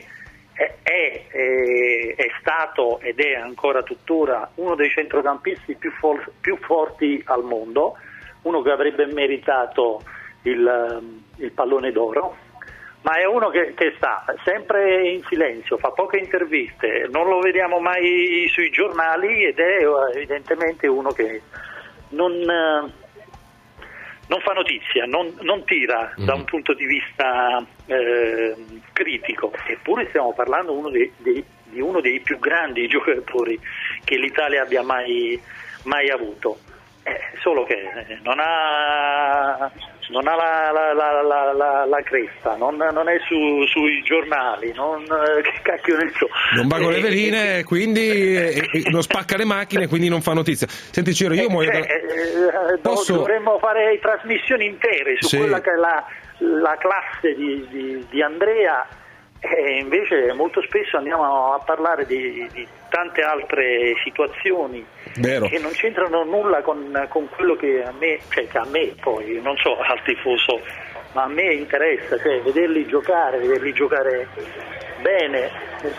è stato ed è ancora tuttora uno dei centrocampisti più forti al mondo, uno che avrebbe meritato il pallone d'oro, ma è uno che sta sempre in silenzio, fa poche interviste, non lo vediamo mai sui giornali ed è evidentemente uno che non fa notizia, non tira da un punto di vista critico, eppure stiamo parlando di uno dei più grandi giocatori che l'Italia abbia mai avuto, solo che non ha la cresta, non è sui giornali, che cacchio ne so. Non va con le veline, quindi non spacca le macchine, quindi non fa notizia. Senti Ciro, io dovremmo fare trasmissioni intere su quella che è la classe di Andrea, e invece molto spesso andiamo a parlare di tante altre situazioni che non c'entrano nulla con quello che a me poi, non so al tifoso, ma a me interessa, cioè vederli giocare bene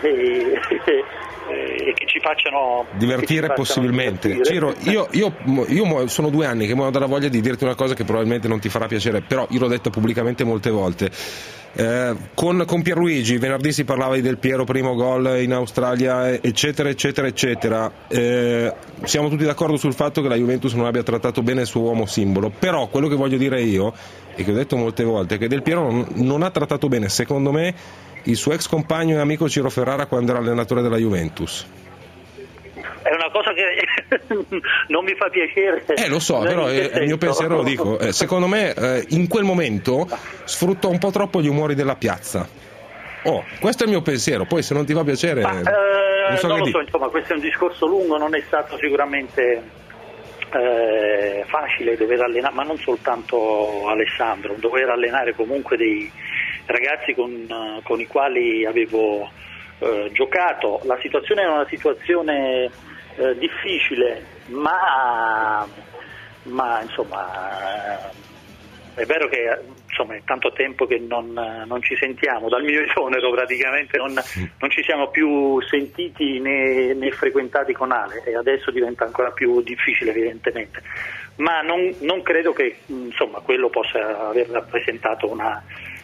e che ci facciano divertire possibilmente. Ciro, io sono 2 anni che muoio dalla voglia di dirti una cosa che probabilmente non ti farà piacere, però io l'ho detto pubblicamente molte volte. Con Pierluigi venerdì si parlava di Del Piero, primo gol in Australia, eccetera eccetera eccetera. Siamo tutti d'accordo sul fatto che la Juventus non abbia trattato bene il suo uomo simbolo, però quello che voglio dire io, e che ho detto molte volte, è che Del Piero non ha trattato bene, secondo me, il suo ex compagno e amico Ciro Ferrara quando era allenatore della Juventus. È una cosa che non mi fa piacere. Lo so, però il mio pensiero lo dico. Secondo me in quel momento sfruttò un po' troppo gli umori della piazza. Questo è il mio pensiero, poi se non ti fa piacere... non lo so, insomma, questo è un discorso lungo, non è stato sicuramente facile dover allenare, ma non soltanto Alessandro, dover allenare comunque dei ragazzi con i quali avevo giocato. La situazione è una situazione difficile, ma insomma è vero che insomma è tanto tempo che non ci sentiamo, dal mio esonero praticamente non ci siamo più sentiti né frequentati con Ale, e adesso diventa ancora più difficile evidentemente, ma non credo che insomma quello possa aver rappresentato un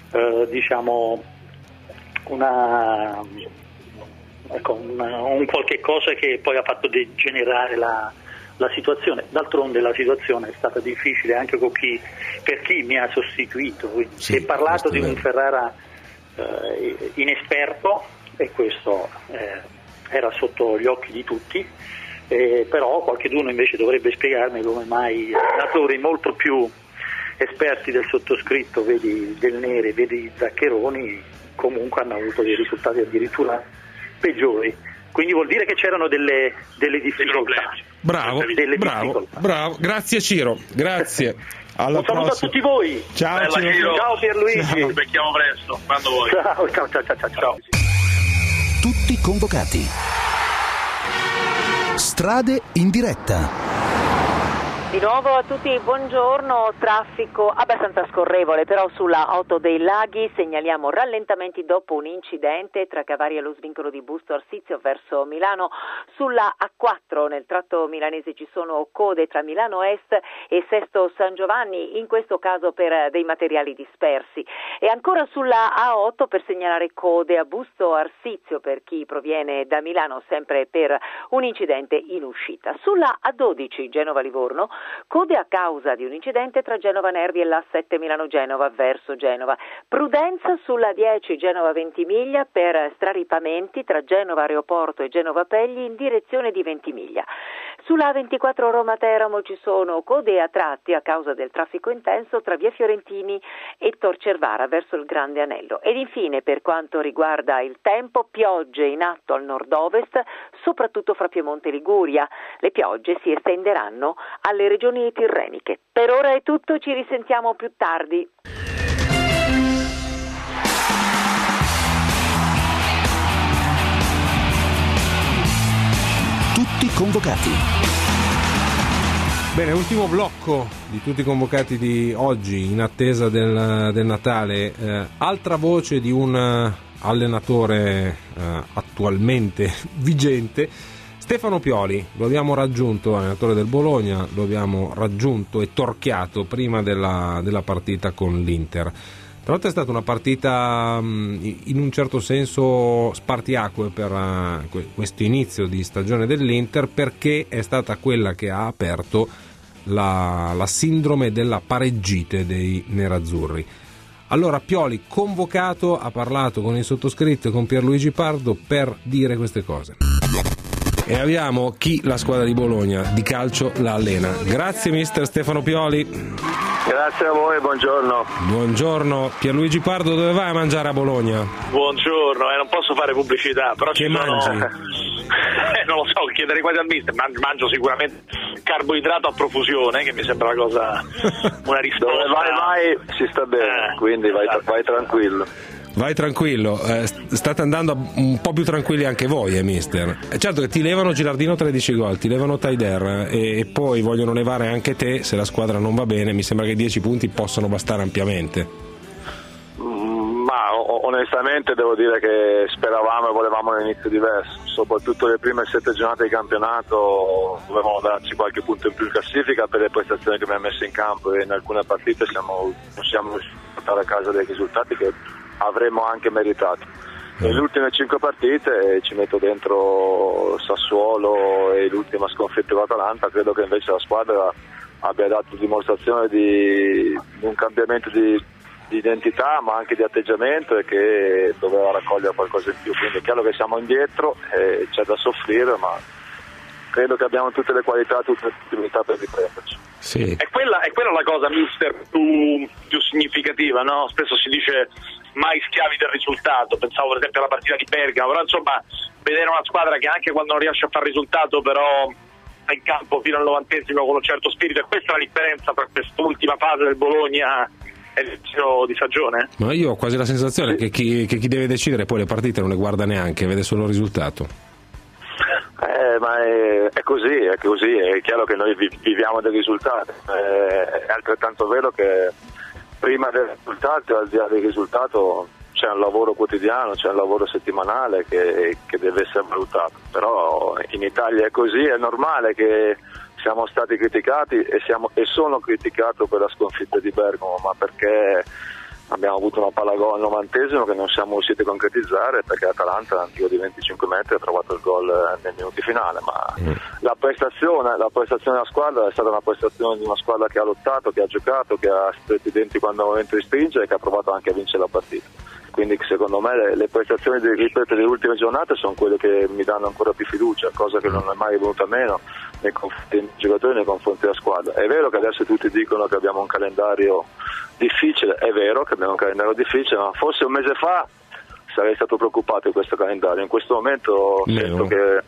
qualche cosa che poi ha fatto degenerare la situazione. D'altronde la situazione è stata difficile anche per chi mi ha sostituito, si è parlato di un Ferrara inesperto, e questo era sotto gli occhi di tutti, però qualcuno invece dovrebbe spiegarmi come mai allenatori molto più esperti del sottoscritto, vedi Del Neri, vedi Zaccheroni, comunque hanno avuto dei risultati addirittura peggiori. Quindi vuol dire che c'erano delle difficoltà. Bravo, grazie Ciro, grazie. Un saluto a tutti voi. Ciao Ciro. Ciao Pierluigi. Ci becchiamo presto, quando vuoi. Ciao. Tutti convocati. Strade in diretta. Di nuovo a tutti, buongiorno. Traffico abbastanza scorrevole, però sulla 8 dei Laghi segnaliamo rallentamenti dopo un incidente tra Cavari e lo svincolo di Busto Arsizio verso Milano. Sulla A4 nel tratto milanese ci sono code tra Milano Est e Sesto San Giovanni, in questo caso per dei materiali dispersi. E ancora sulla A8 per segnalare code a Busto Arsizio per chi proviene da Milano, sempre per un incidente in uscita. Sulla A12 Genova-Livorno, code a causa di un incidente tra Genova Nervi e l'A7 Milano-Genova verso Genova. Prudenza sulla 10 Genova-Ventimiglia per straripamenti tra Genova Aeroporto e Genova Pegli in direzione di Ventimiglia. Sulla A24 Roma-Teramo ci sono code a tratti a causa del traffico intenso tra via Fiorentini e Tor Cervara verso il Grande Anello. Ed infine, per quanto riguarda il tempo, piogge in atto al nord-ovest, soprattutto fra Piemonte e Liguria. Le piogge si estenderanno alle regioni tirreniche. Per ora è tutto, ci risentiamo più tardi. convocati. Bene, ultimo blocco di tutti i convocati di oggi in attesa del Natale. Altra voce di un allenatore attualmente vigente, Stefano Pioli. Lo abbiamo raggiunto, allenatore del Bologna, lo abbiamo raggiunto e torchiato prima della partita con l'Inter. Tra l'altro è stata una partita in un certo senso spartiacque per questo inizio di stagione dell'Inter, perché è stata quella che ha aperto la sindrome della pareggite dei nerazzurri. Allora Pioli, convocato, ha parlato con il sottoscritto e con Pierluigi Pardo per dire queste cose. E abbiamo chi la squadra di Bologna di calcio la allena. Grazie mister Stefano Pioli. Grazie a voi, buongiorno. Buongiorno. Pierluigi Pardo, dove vai a mangiare a Bologna? Buongiorno, non posso fare pubblicità, però che mangi? Non lo so, chiederei quasi al mister. Mangio sicuramente carboidrato a profusione, che mi sembra una cosa, una risposta. Dove vai si sta bene, quindi vai tranquillo. Vai tranquillo, state andando un po' più tranquilli anche voi, mister. Certo che ti levano Gilardino 13 gol, ti levano Taider e poi vogliono levare anche te se la squadra non va bene. Mi sembra che 10 punti possano bastare ampiamente. Ma onestamente devo dire che speravamo e volevamo un inizio diverso, soprattutto le prime 7 giornate di campionato dovevamo darci qualche punto in più in classifica per le prestazioni che abbiamo messo in campo, e in alcune partite non siamo riusciti a portare a casa dei risultati che avremmo anche meritato. Nelle ultime 5 partite ci metto dentro Sassuolo e l'ultima sconfitta con l'Atalanta. Credo che invece la squadra abbia dato dimostrazione di un cambiamento di identità, ma anche di atteggiamento, e che doveva raccogliere qualcosa in più. Quindi è chiaro che siamo indietro, c'è da soffrire, ma credo che abbiamo tutte le qualità, tutte le possibilità per riprenderci. Sì. È quella la cosa, mister, più significativa, no? Spesso si dice mai schiavi del risultato. Pensavo per esempio alla partita di Bergamo, però insomma vedere una squadra che anche quando non riesce a fare risultato però è in campo fino al 90° con un certo spirito, e questa è la differenza tra quest'ultima fase del Bologna e l'inizio di stagione. Ma io ho quasi la sensazione che chi deve decidere poi le partite non le guarda neanche, vede solo il risultato. Ma è così, è chiaro che noi viviamo dei risultati, è altrettanto vero che prima del risultato, al di là del risultato, c'è un lavoro quotidiano, c'è un lavoro settimanale che deve essere valutato. Però in Italia è così, è normale che siamo stati criticati e sono criticato per la sconfitta di Bergamo, ma perché abbiamo avuto una palla gol al 90° che non siamo riusciti a concretizzare, perché Atalanta nel tiro di 25 metri ha trovato il gol nei minuti finale. Ma la prestazione della squadra è stata una prestazione di una squadra che ha lottato, che ha giocato, che ha stretto i denti quando è il momento di stringere e che ha provato anche a vincere la partita. Quindi secondo me le prestazioni delle ultime giornate sono quelle che mi danno ancora più fiducia, cosa che non è mai venuta meno nei confronti dei giocatori, nei confronti della squadra. È vero che adesso tutti dicono che abbiamo un calendario difficile, è vero che abbiamo un calendario difficile, ma forse un mese fa sarei stato preoccupato di questo calendario. In questo momento sento che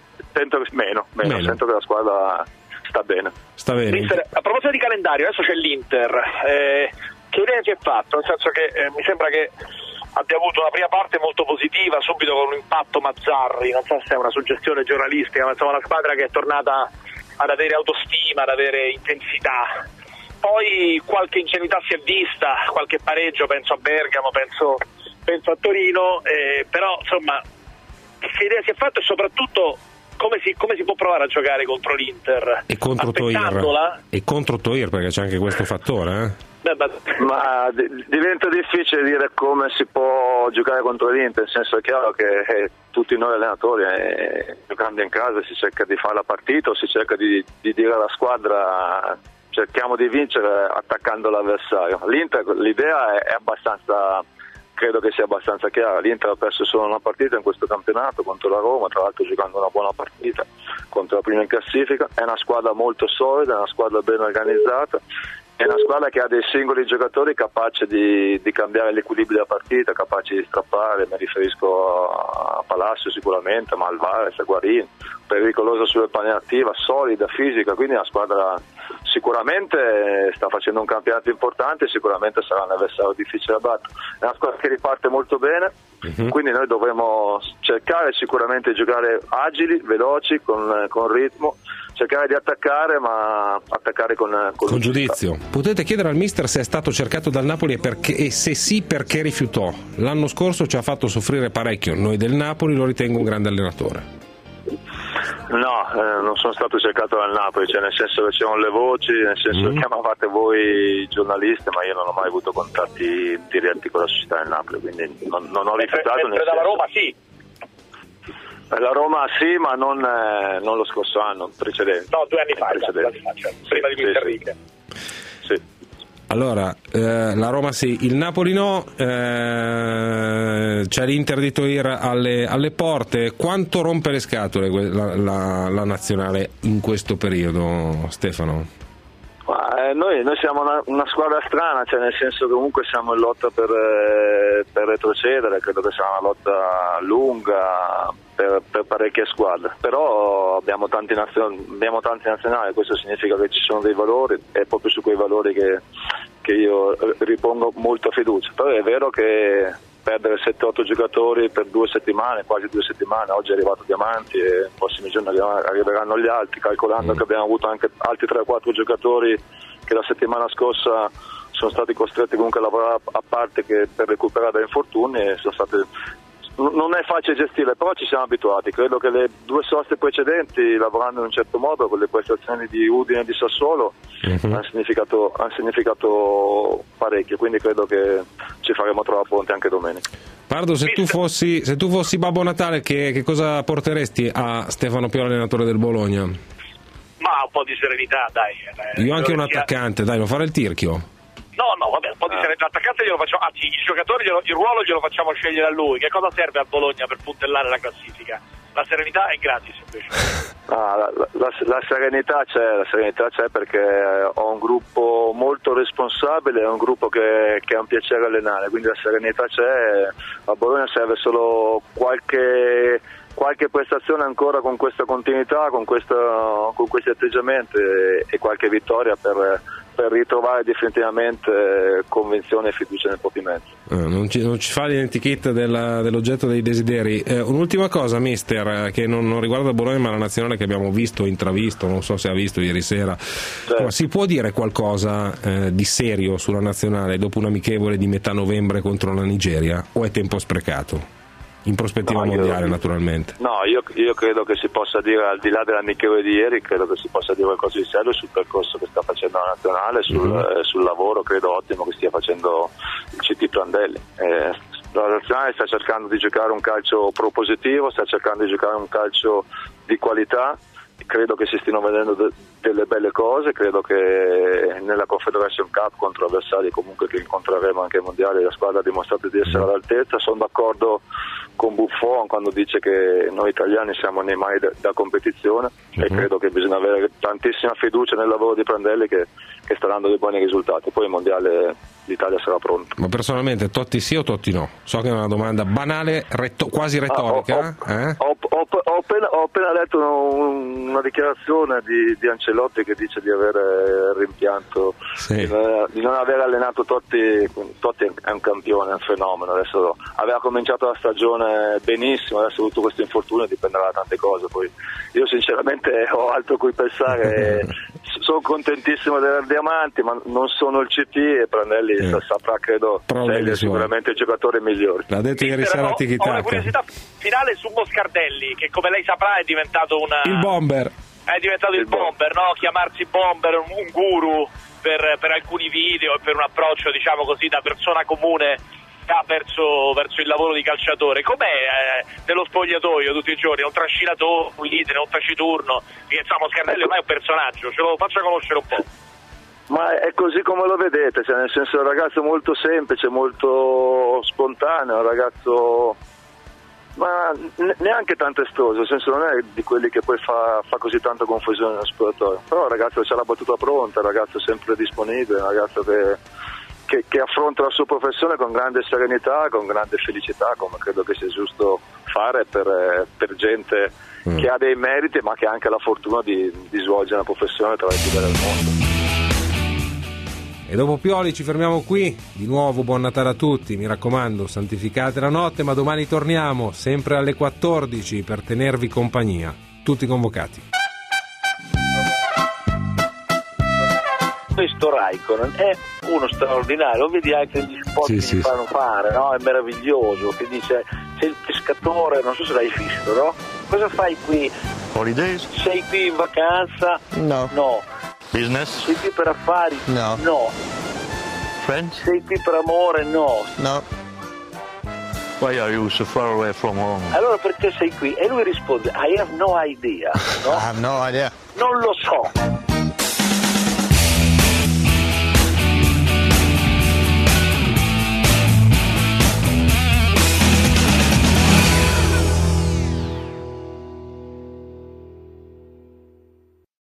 la squadra sta bene. Sta bene. Mister, a proposito di calendario, adesso c'è l'Inter, che idea si è fatto? Nel senso che mi sembra che abbia avuto una prima parte molto positiva, subito con un impatto Mazzarri, non so se è una suggestione giornalistica, ma insomma una squadra che è tornata ad avere autostima, ad avere intensità. Poi qualche ingenuità si è vista, qualche pareggio, penso a Bergamo, penso a Torino, però insomma che idea si è fatto, e soprattutto come si può provare a giocare contro l'Inter? E contro Toir, perché c'è anche questo fattore, Ma diventa difficile dire come si può giocare contro l'Inter, nel senso è chiaro che tutti noi allenatori giocando in casa si cerca di fare la partita, o si cerca di dire alla squadra cerchiamo di vincere attaccando l'avversario. L'Inter, l'idea è abbastanza, credo che sia abbastanza chiara. L'Inter ha perso solo una partita in questo campionato contro la Roma, tra l'altro giocando una buona partita contro la prima in classifica. È una squadra molto solida, è una squadra ben organizzata, è una squadra che ha dei singoli giocatori capaci di cambiare l'equilibrio della partita, capaci di strappare. Mi riferisco a Palacio sicuramente, ma Alvarez, a Guarin, pericolosa sulle palle attiva, solida, fisica, quindi la squadra sicuramente sta facendo un campionato importante, sicuramente sarà un avversario difficile da battere. È una squadra che riparte molto bene, quindi noi dovremo cercare sicuramente di giocare agili, veloci, con ritmo, cercare di attaccare, ma attaccare con giudizio. Potete chiedere al mister se è stato cercato dal Napoli e se sì, perché rifiutò. L'anno scorso ci ha fatto soffrire parecchio, noi del Napoli, lo ritengo un grande allenatore. No, non sono stato cercato dal Napoli, cioè nel senso che c'erano le voci, nel senso che chiamavate voi giornalisti, ma io non ho mai avuto contatti diretti con la società del Napoli, quindi non ho rifiutato. Dalla Roma sì. La Roma sì, ma non lo scorso anno, precedente. No, 2 anni fa, prima di Luis Enrique. Sì. Allora, la Roma sì, il Napoli no, c'è l'Inter di Toir alle porte. Quanto rompe le scatole la nazionale in questo periodo, Stefano? Noi siamo una squadra strana, cioè nel senso che comunque siamo in lotta per retrocedere, credo che sia una lotta lunga per parecchie squadre, però abbiamo tanti nazionali, questo significa che ci sono dei valori, è proprio su quei valori che io ripongo molta fiducia. Però è vero che perdere 7-8 giocatori per 2 settimane, quasi 2 settimane, oggi è arrivato Diamanti e nei prossimi giorni arriveranno gli altri, calcolando che abbiamo avuto anche altri 3-4 giocatori che la settimana scorsa sono stati costretti comunque a lavorare a parte che per recuperare da infortuni, e non è facile gestire, però ci siamo abituati. Credo che le 2 soste precedenti, lavorando in un certo modo con le prestazioni di Udine e di Sassuolo, hanno significato parecchio, quindi credo che ci faremo trovare pronti anche domenica. Pardo, se tu fossi Babbo Natale, che cosa porteresti a Stefano Pioli, allenatore del Bologna? Ma un po' di serenità, dai. Io anche un attaccante, dai, non fare il tirchio. No, vabbè, un po' di serenità. L'attaccante glielo facciamo, anzi, i giocatori, il ruolo glielo facciamo scegliere a lui. Che cosa serve a Bologna per puntellare la classifica? La serenità è gratis invece. La serenità c'è perché ho un gruppo molto responsabile, è un gruppo che è un piacere allenare, quindi la serenità c'è. A Bologna serve solo qualche prestazione ancora con questa continuità, con questi atteggiamenti e qualche vittoria per ritrovare definitivamente convinzione e fiducia nel proprio mezzo. Non ci fa l'identikit dell'oggetto dei desideri. Un'ultima cosa, mister, che non riguarda Bologna ma la nazionale che abbiamo visto, intravisto, non so se ha visto ieri sera. Certo. Si può dire qualcosa di serio sulla nazionale dopo un amichevole di metà novembre contro la Nigeria, o è tempo sprecato? In prospettiva mondiale, naturalmente. No, io credo che si possa dire, al di là dell'amichevole di ieri, credo che si possa dire qualcosa di serio sul percorso che sta facendo la nazionale, sul lavoro, credo ottimo che stia facendo il CT Prandelli. La nazionale sta cercando di giocare un calcio propositivo, sta cercando di giocare un calcio di qualità. Credo che si stiano vedendo delle belle cose, credo che nella Confederation Cup contro avversari comunque che incontreremo anche ai mondiali la squadra ha dimostrato di essere all'altezza. Sono d'accordo con Buffon quando dice che noi italiani siamo nei mani da competizione e credo che bisogna avere tantissima fiducia nel lavoro di Prandelli che sta dando dei buoni risultati. Poi il mondiale l'Italia sarà pronta. Ma personalmente Totti sì o Totti no? So che è una domanda banale, quasi retorica. Ho appena letto una dichiarazione di Ancelotti che dice di avere rimpianto di non aver allenato Totti. Totti è un campione, è un fenomeno. Adesso aveva cominciato la stagione benissimo, adesso ha avuto questo infortunio, dipenderà da tante cose. Poi io sinceramente ho altro a cui pensare. Sono contentissimo di avere Diamanti, ma non sono il CT e Prandelli saprà, credo, scegliere sicuramente i giocatori migliori. L'ha detto ieri sera a Tiki Taka. Ho una curiosità finale su Moscardelli, che come lei saprà è diventato il bomber. È diventato il bomber, no? Chiamarsi bomber, un guru per alcuni video e per un approccio, diciamo così, da persona comune verso il lavoro di calciatore. Com'è nello spogliatoio tutti i giorni? Un trascinatore, un leader, un taciturno? Insomma, Moscardelli ormai è un personaggio, ce lo faccia conoscere un po'. Ma è così come lo vedete, cioè nel senso è un ragazzo molto semplice, molto spontaneo, un ragazzo ma neanche tanto estoso, nel senso non è di quelli che poi fa così tanta confusione nello spogliatoio, però il ragazzo c'ha la battuta pronta, il ragazzo sempre disponibile, un ragazzo che affronta la sua professione con grande serenità, con grande felicità, come credo che sia giusto fare per gente che ha dei meriti, ma che ha anche la fortuna di svolgere una professione tra le più belle del mondo. E dopo Pioli ci fermiamo qui. Di nuovo buon Natale a tutti, mi raccomando, santificate la notte, ma domani torniamo sempre alle 14 per tenervi compagnia. Tutti convocati. Questo Raikkonen è uno straordinario, vedi anche gli spot che gli fanno fare, no? È meraviglioso, che dice sei il pescatore, non so se l'hai visto, no? Cosa fai qui? Holidays? Sei qui in vacanza? No. Business? Sei qui per affari? No. Friends? Sei qui per amore? No. Why are you so far away from home? Allora perché sei qui? E lui risponde I have no idea, no? I have no idea. Non lo so.